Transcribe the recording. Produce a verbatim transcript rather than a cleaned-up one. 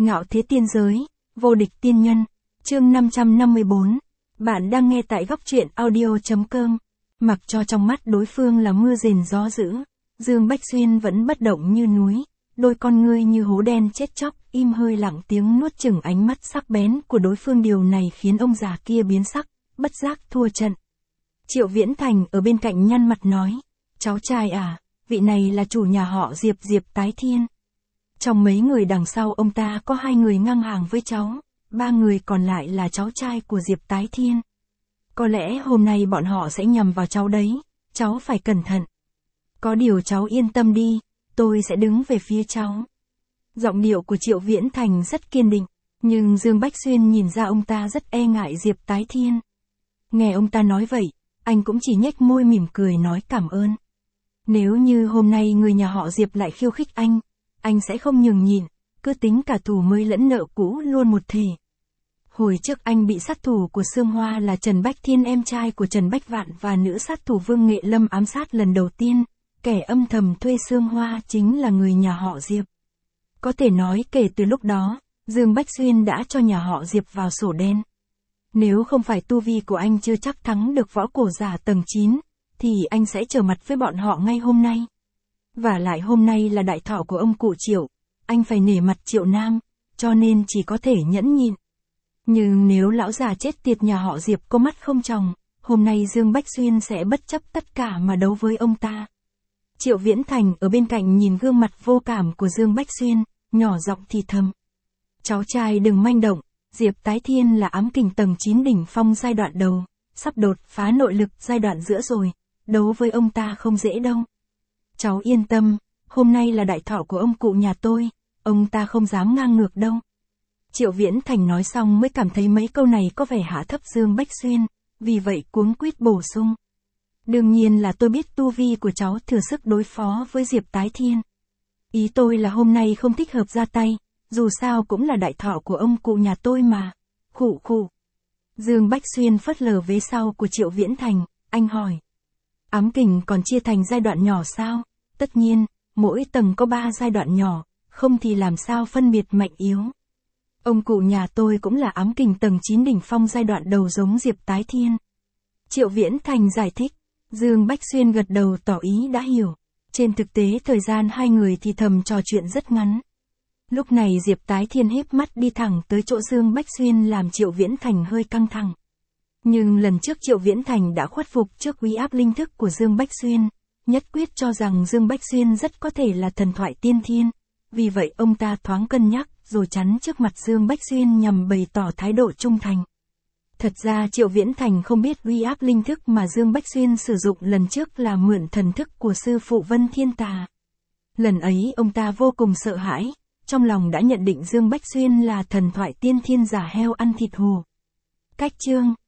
Ngạo thế tiên giới, vô địch tiên nhân, chương năm trăm năm mươi bốn. Bạn đang nghe tại góc truyện audio chấm com. Mặc cho trong mắt đối phương là mưa rền gió dữ, Dương Bách Xuyên vẫn bất động như núi, đôi con ngươi như hố đen chết chóc, im hơi lặng tiếng nuốt chửng ánh mắt sắc bén của đối phương. Điều này khiến ông già kia biến sắc, bất giác thua trận. Triệu Viễn Thành ở bên cạnh nhăn mặt nói, cháu trai à, vị này là chủ nhà họ Diệp, Diệp Tái Thiên. Trong mấy người đằng sau ông ta có hai người ngang hàng với cháu, ba người còn lại là cháu trai của Diệp Tái Thiên. Có lẽ hôm nay bọn họ sẽ nhằm vào cháu đấy, cháu phải cẩn thận. Có điều cháu yên tâm đi, tôi sẽ đứng về phía cháu. Giọng điệu của Triệu Viễn Thành rất kiên định, nhưng Dương Bách Xuyên nhìn ra ông ta rất e ngại Diệp Tái Thiên. Nghe ông ta nói vậy, anh cũng chỉ nhếch môi mỉm cười nói cảm ơn. Nếu như hôm nay người nhà họ Diệp lại khiêu khích anh, anh sẽ không nhường nhịn, cứ tính cả thù mới lẫn nợ cũ luôn một thể. Hồi trước anh bị sát thủ của Sương Hoa là Trần Bách Thiên, em trai của Trần Bách Vạn và nữ sát thủ Vương Nghệ Lâm ám sát lần đầu tiên, kẻ âm thầm thuê Sương Hoa chính là người nhà họ Diệp. Có thể nói kể từ lúc đó, Dương Bách Xuyên đã cho nhà họ Diệp vào sổ đen. Nếu không phải tu vi của anh chưa chắc thắng được võ cổ giả tầng chín, thì anh sẽ trở mặt với bọn họ ngay hôm nay. Và lại hôm nay là đại thọ của ông cụ Triệu, anh phải nể mặt Triệu Nam, cho nên chỉ có thể nhẫn nhịn. Nhưng nếu lão già chết tiệt nhà họ Diệp có mắt không tròng, hôm nay Dương Bách Xuyên sẽ bất chấp tất cả mà đấu với ông ta. Triệu Viễn Thành ở bên cạnh nhìn gương mặt vô cảm của Dương Bách Xuyên, nhỏ giọng thì thầm. Cháu trai đừng manh động, Diệp Tái Thiên là ám kình tầng chín đỉnh phong giai đoạn đầu, sắp đột phá nội lực giai đoạn giữa rồi, đấu với ông ta không dễ đâu. Cháu yên tâm, hôm nay là đại thọ của ông cụ nhà tôi, ông ta không dám ngang ngược đâu. Triệu Viễn Thành nói xong mới cảm thấy mấy câu này có vẻ hạ thấp Dương Bách Xuyên, vì vậy cuống quýt bổ sung. Đương nhiên là tôi biết tu vi của cháu thừa sức đối phó với Diệp Tái Thiên. Ý tôi là hôm nay không thích hợp ra tay, dù sao cũng là đại thọ của ông cụ nhà tôi mà. Khụ khụ. Dương Bách Xuyên phớt lờ vế sau của Triệu Viễn Thành, anh hỏi. Ám kình còn chia thành giai đoạn nhỏ sao? Tất nhiên, mỗi tầng có ba giai đoạn nhỏ, không thì làm sao phân biệt mạnh yếu. Ông cụ nhà tôi cũng là ám kình tầng chín đỉnh phong giai đoạn đầu giống Diệp Tái Thiên. Triệu Viễn Thành giải thích, Dương Bách Xuyên gật đầu tỏ ý đã hiểu. Trên thực tế thời gian hai người thì thầm trò chuyện rất ngắn. Lúc này Diệp Tái Thiên híp mắt đi thẳng tới chỗ Dương Bách Xuyên làm Triệu Viễn Thành hơi căng thẳng. Nhưng lần trước Triệu Viễn Thành đã khuất phục trước uy áp linh thức của Dương Bách Xuyên, nhất quyết cho rằng Dương Bách Xuyên rất có thể là thần thoại tiên thiên, vì vậy ông ta thoáng cân nhắc rồi chắn trước mặt Dương Bách Xuyên nhằm bày tỏ thái độ trung thành. Thật ra Triệu Viễn Thành không biết uy áp linh thức mà Dương Bách Xuyên sử dụng lần trước là mượn thần thức của sư phụ Vân Thiên Tà. Lần ấy ông ta vô cùng sợ hãi, trong lòng đã nhận định Dương Bách Xuyên là thần thoại tiên thiên giả heo ăn thịt hổ. Cách chương